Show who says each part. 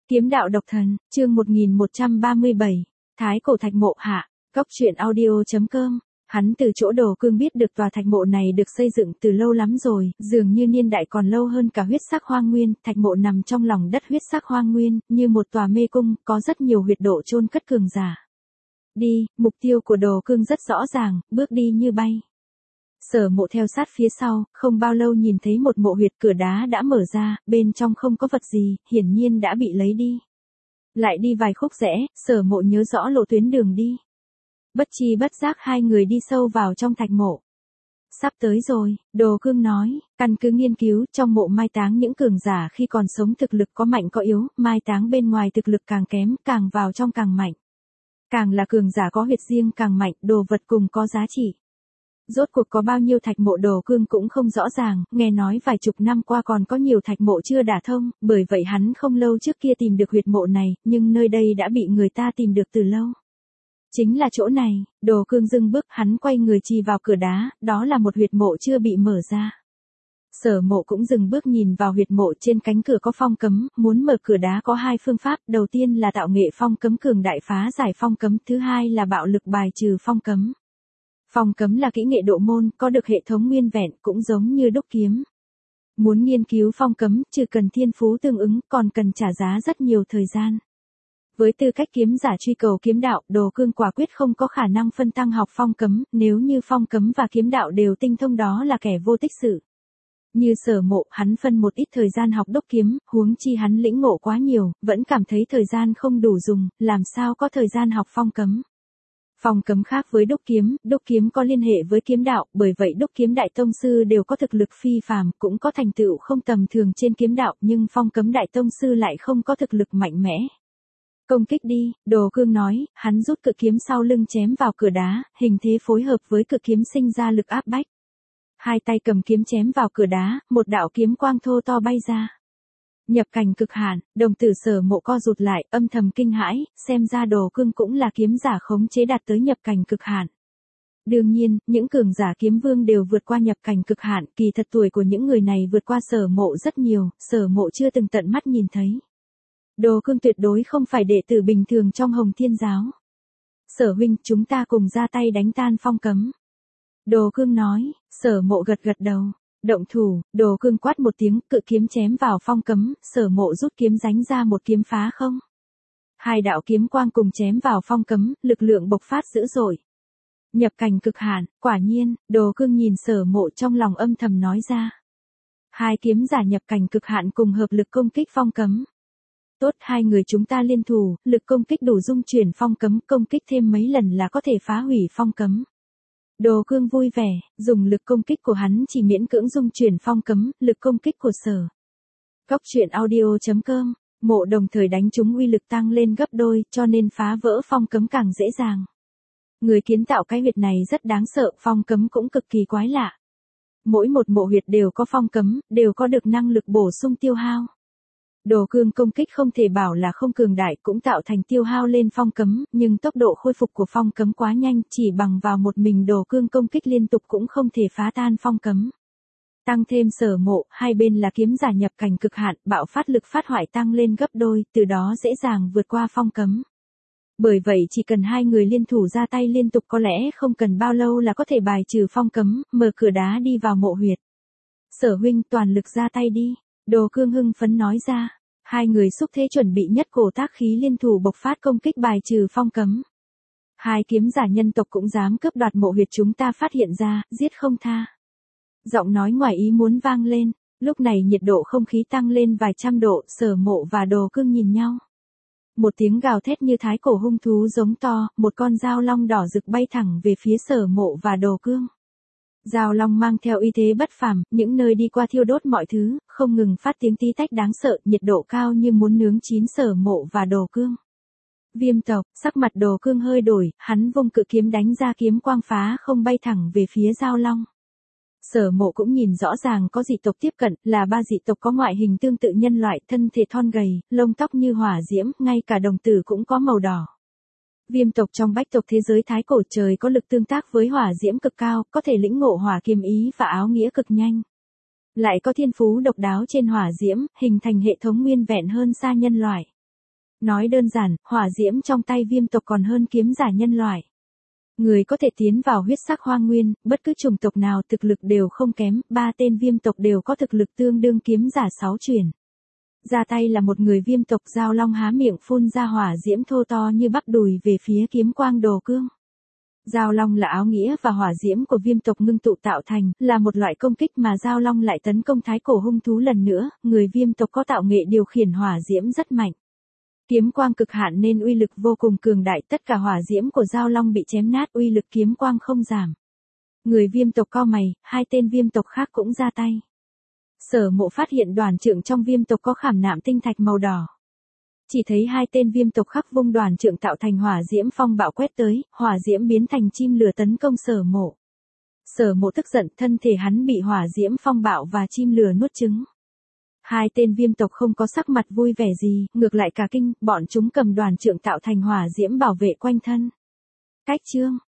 Speaker 1: Kiếm đạo độc thần, chương 1137, Thái cổ thạch mộ hạ, góc truyện audio.com. Hắn từ chỗ Đồ Cương biết được tòa thạch mộ này được xây dựng từ lâu lắm rồi, dường như niên đại còn lâu hơn cả huyết sắc hoang nguyên. Thạch mộ nằm trong lòng đất huyết sắc hoang nguyên, như một tòa mê cung, có rất nhiều huyệt độ chôn cất cường giả. Đi, mục tiêu của Đồ Cương rất rõ ràng, bước đi như bay. Sở Mộ theo sát phía sau, không bao lâu nhìn thấy một mộ huyệt, cửa đá đã mở ra, bên trong không có vật gì, hiển nhiên đã bị lấy đi. Lại đi vài khúc rẽ, Sở Mộ nhớ rõ lộ tuyến đường đi. Bất chi bất giác hai người đi sâu vào trong thạch mộ. Sắp tới rồi, Đồ Cương nói, căn cứ nghiên cứu, trong mộ mai táng những cường giả khi còn sống thực lực có mạnh có yếu, mai táng bên ngoài thực lực càng kém, càng vào trong càng mạnh. Càng là cường giả có huyệt riêng càng mạnh, đồ vật cùng có giá trị. Rốt cuộc có bao nhiêu thạch mộ Đồ Cương cũng không rõ ràng, nghe nói vài chục năm qua còn có nhiều thạch mộ chưa đả thông, bởi vậy hắn không lâu trước kia tìm được huyệt mộ này, nhưng nơi đây đã bị người ta tìm được từ lâu. Chính là chỗ này, Đồ Cương dừng bước, hắn quay người chỉ vào cửa đá, đó là một huyệt mộ chưa bị mở ra. Sở Mộ cũng dừng bước nhìn vào huyệt mộ, trên cánh cửa có phong cấm, muốn mở cửa đá có hai phương pháp, đầu tiên là tạo nghệ phong cấm cường đại phá giải phong cấm, thứ hai là bạo lực bài trừ phong cấm. Phong cấm là kỹ nghệ độ môn, có được hệ thống nguyên vẹn, cũng giống như đúc kiếm. Muốn nghiên cứu phong cấm, trừ cần thiên phú tương ứng, còn cần trả giá rất nhiều thời gian. Với tư cách kiếm giả truy cầu kiếm đạo, Đồ Cương quả quyết không có khả năng phân tăng học phong cấm, nếu như phong cấm và kiếm đạo đều tinh thông đó là kẻ vô tích sự. Như Sở Mộ, hắn phân một ít thời gian học đúc kiếm, huống chi hắn lĩnh ngộ quá nhiều, vẫn cảm thấy thời gian không đủ dùng, làm sao có thời gian học phong cấm. Phong cấm khác với đúc kiếm có liên hệ với kiếm đạo, bởi vậy đúc kiếm đại tông sư đều có thực lực phi phàm, cũng có thành tựu không tầm thường trên kiếm đạo, nhưng phong cấm đại tông sư lại không có thực lực mạnh mẽ. Công kích đi, Đồ Cương nói, hắn rút cự kiếm sau lưng chém vào cửa đá, hình thế phối hợp với cự kiếm sinh ra lực áp bách. Hai tay cầm kiếm chém vào cửa đá, một đạo kiếm quang thô to bay ra. Nhập cảnh cực hạn, đồng tử Sở Mộ co rụt lại, âm thầm kinh hãi, xem ra Đồ Cương cũng là kiếm giả khống chế đạt tới nhập cảnh cực hạn. Đương nhiên, những cường giả kiếm vương đều vượt qua nhập cảnh cực hạn, kỳ thật tuổi của những người này vượt qua Sở Mộ rất nhiều, Sở Mộ chưa từng tận mắt nhìn thấy. Đồ Cương tuyệt đối không phải đệ tử bình thường trong Hồng Thiên giáo. Sở huynh, chúng ta cùng ra tay đánh tan phong cấm. Đồ Cương nói, Sở Mộ gật gật đầu. Động thủ, Đồ Cương quát một tiếng, cự kiếm chém vào phong cấm, Sở Mộ rút kiếm ránh ra một kiếm phá không. Hai đạo kiếm quang cùng chém vào phong cấm, lực lượng bộc phát dữ dội. Nhập cảnh cực hạn, quả nhiên, Đồ Cương nhìn Sở Mộ trong lòng âm thầm nói ra. Hai kiếm giả nhập cảnh cực hạn cùng hợp lực công kích phong cấm. Tốt, hai người chúng ta liên thủ, lực công kích đủ dung chuyển phong cấm, công kích thêm mấy lần là có thể phá hủy phong cấm. Đồ Cương vui vẻ, dùng lực công kích của hắn chỉ miễn cưỡng dung chuyển phong cấm, lực công kích của Sở. Góc truyện audio.com, mộ đồng thời đánh trúng uy lực tăng lên gấp đôi, cho nên phá vỡ phong cấm càng dễ dàng. Người kiến tạo cái huyệt này rất đáng sợ, phong cấm cũng cực kỳ quái lạ. Mỗi một mộ huyệt đều có phong cấm, đều có được năng lực bổ sung tiêu hao. Đồ Cương công kích không thể bảo là không cường đại, cũng tạo thành tiêu hao lên phong cấm, nhưng tốc độ khôi phục của phong cấm quá nhanh, chỉ bằng vào một mình Đồ Cương công kích liên tục cũng không thể phá tan phong cấm. Tăng thêm Sở Mộ, hai bên là kiếm giả nhập cảnh cực hạn, bạo phát lực phát hoại tăng lên gấp đôi, từ đó dễ dàng vượt qua phong cấm. Bởi vậy chỉ cần hai người liên thủ ra tay liên tục có lẽ không cần bao lâu là có thể bài trừ phong cấm, mở cửa đá đi vào mộ huyệt. Sở huynh, toàn lực ra tay đi. Đồ Cương hưng phấn nói ra, hai người xúc thế chuẩn bị nhất cổ tác khí liên thủ bộc phát công kích bài trừ phong cấm. Hai kiếm giả nhân tộc cũng dám cướp đoạt mộ huyệt chúng ta phát hiện ra, giết không tha. Giọng nói ngoài ý muốn vang lên, lúc này nhiệt độ không khí tăng lên vài trăm độ, Sở Mộ và Đồ Cương nhìn nhau. Một tiếng gào thét như thái cổ hung thú giống to, một con dao long đỏ rực bay thẳng về phía Sở Mộ và Đồ Cương. Dao long mang theo uy thế bất phàm, những nơi đi qua thiêu đốt mọi thứ, không ngừng phát tiếng tí tách đáng sợ, nhiệt độ cao như muốn nướng chín Sở Mộ và Đồ Cương. Viêm tộc, sắc mặt Đồ Cương hơi đổi, hắn vung cự kiếm đánh ra kiếm quang phá không bay thẳng về phía dao long. Sở Mộ cũng nhìn rõ ràng có dị tộc tiếp cận, là ba dị tộc có ngoại hình tương tự nhân loại, thân thể thon gầy, lông tóc như hỏa diễm, ngay cả đồng tử cũng có màu đỏ. Viêm tộc trong bách tộc thế giới thái cổ trời có lực tương tác với hỏa diễm cực cao, có thể lĩnh ngộ hỏa kiếm ý và áo nghĩa cực nhanh. Lại có thiên phú độc đáo trên hỏa diễm, hình thành hệ thống nguyên vẹn hơn xa nhân loại. Nói đơn giản, hỏa diễm trong tay viêm tộc còn hơn kiếm giả nhân loại. Người có thể tiến vào huyết sắc hoang nguyên, bất cứ chủng tộc nào thực lực đều không kém, 3 tên viêm tộc đều có thực lực tương đương kiếm giả 6 truyền. Ra tay là một người viêm tộc Giao Long há miệng phun ra hỏa diễm thô to như bắp đùi về phía kiếm quang đồ cương. Giao Long là áo nghĩa và hỏa diễm của viêm tộc ngưng tụ tạo thành, là một loại công kích mà Giao Long lại tấn công thái cổ hung thú lần nữa, người viêm tộc có tạo nghệ điều khiển hỏa diễm rất mạnh. Kiếm quang cực hạn nên uy lực vô cùng cường đại, tất cả hỏa diễm của Giao Long bị chém nát, uy lực kiếm quang không giảm. Người viêm tộc cau mày, 2 tên viêm tộc khác cũng ra tay. Sở Mộ phát hiện đoàn trượng trong viêm tộc có khảm nạm tinh thạch màu đỏ. Chỉ thấy 2 tên viêm tộc khắc vung đoàn trượng tạo thành hỏa diễm phong bạo quét tới, hỏa diễm biến thành chim lửa tấn công Sở Mộ. Sở Mộ tức giận, thân thể hắn bị hỏa diễm phong bạo và chim lửa nuốt chửng. 2 tên viêm tộc không có sắc mặt vui vẻ gì, ngược lại cả kinh, bọn chúng cầm đoàn trượng tạo thành hỏa diễm bảo vệ quanh thân. Cách chương